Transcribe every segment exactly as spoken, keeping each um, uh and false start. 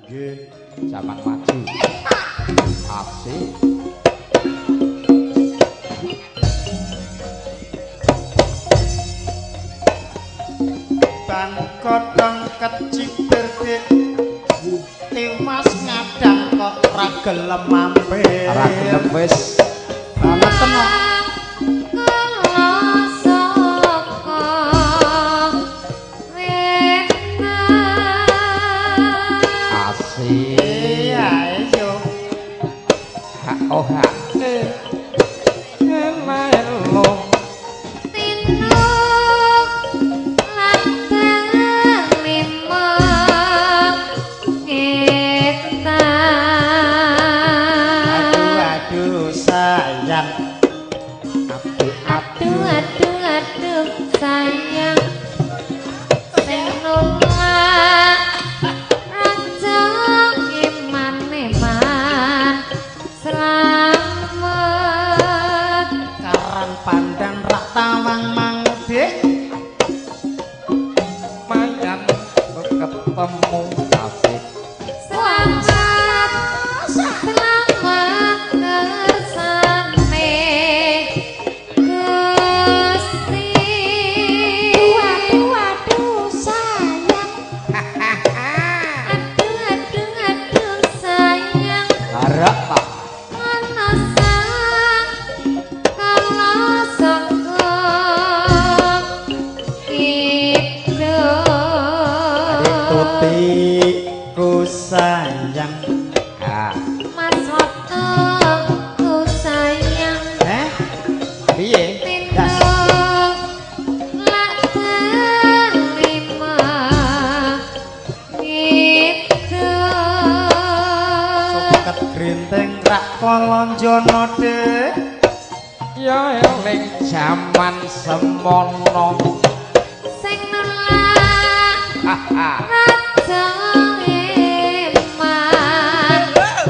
Nggih, zaman maju. Asik. Bang kodhong kecipir dik tiwas ngadang kok ra gelem mampir. Ora gelem wis. Ana tenan. Iya, iya. Hak oh hak. Elo. Aduh, aduh, sayang. Aduh, aduh, aduh, sayang. Sing nolak raja iman-iman selamat. Karan pandang rak tawang mang dik. Mayan ketemu asik. Selamat, selamat kersane Gusti. Waduh, waduh, sayang. Aduh, aduh, aduh, sayang. Harap Pak. Ana sang kala saka Adik tutiku sayang. Ah, Mas Woto ku sayang. Eh? Piye? Tindo lak terima gitu. Suket grinting rak kolonjono dik. ya eling jaman semono. Sing nolak raja iman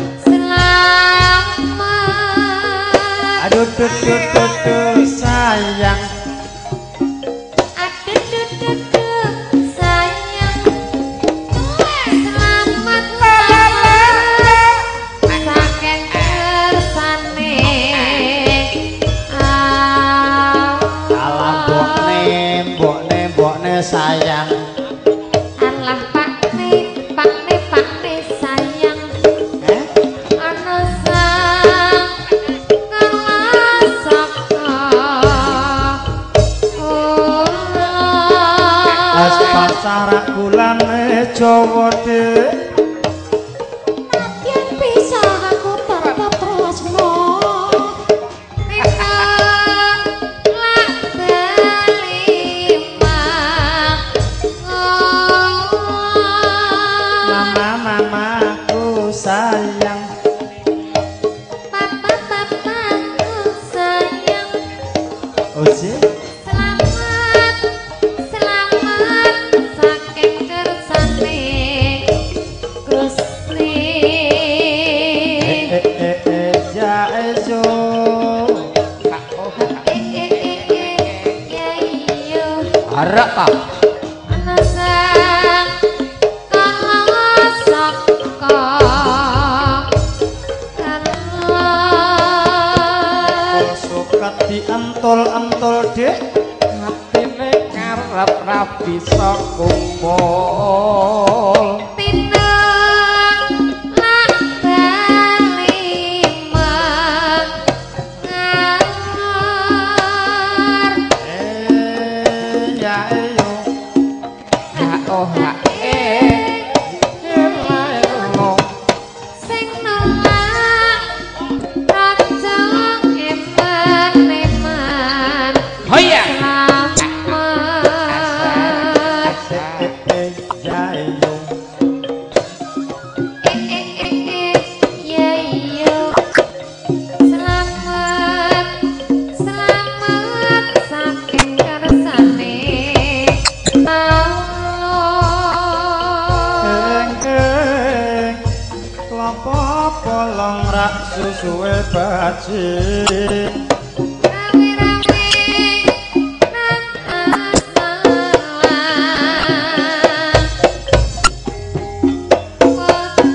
selamat. Aduh, duh, duh, duh, duh, sayang. Aduh, duh, duh, duh, sayang. Selamat, selamat saking kersane Alah mbokne, mbokne, mbokne sayang. alah pakne, pakne, pakne sayang. Eh? Ana sang kala saka As kula. pasarak bulane Jawa dik. Yen bisa aku tetep tresno. Tika lak delima. Mama, mamaku sayang. Papa, papaku sayang. Oh sih? Selamat, selamat saking kersane Gusti. Eh, eh, eh, eh, ja, ejo. Hak oh hak. Eh, eh, eh, eh, ya iyo. Harap Pak. Ana sang kala saka kala. Suket dientul-entul dik. Hatine karep ra bisa kumpul. Tindang lak delima ngalor. Eh, ya eyo. Hak oh hak. Eh, elo. Sing nolak raja iman-iman Hoya. selamat. Eh, eh, ya eyo. Eh, eh, eh, eh, ya iyo. Selamat, selamat saking kersane Allah. Eng, eng, klopo polong rak susuwe bajing. Rawi-rawi nang asalan.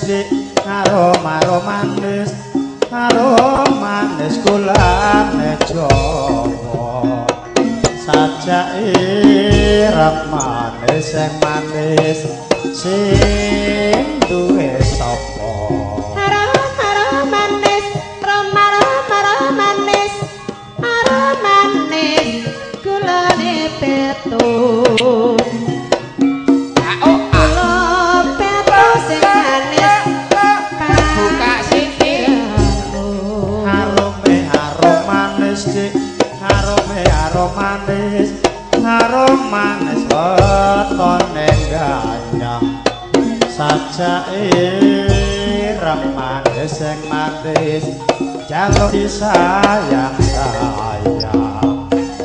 dik aroma romanis aromanis gulane Jawa sajake manis sing manis sing duwe sapa aroma manis aroma manis aroma manis gulane petun manis harum manis wetone ganyang sajake manis sing manis jaluk disayang sayang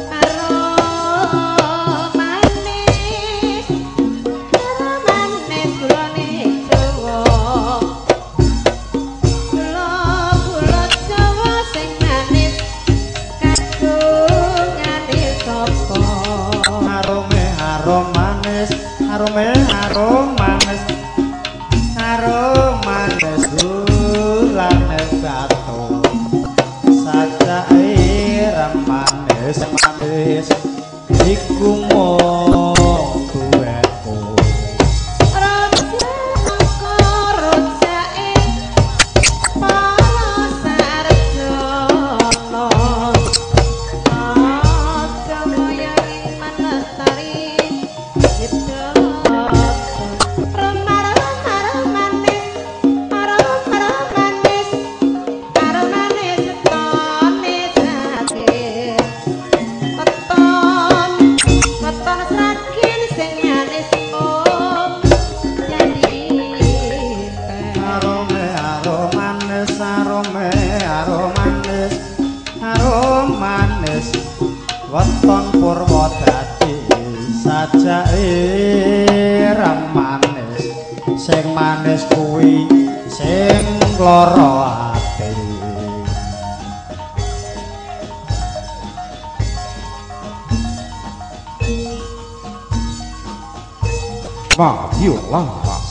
arome harum manis harum manis gulane batu sajake manis manis iku mung duweku weton Purwodadi sajake manis sing manis kuwi sing lara ati 哇，又浪了。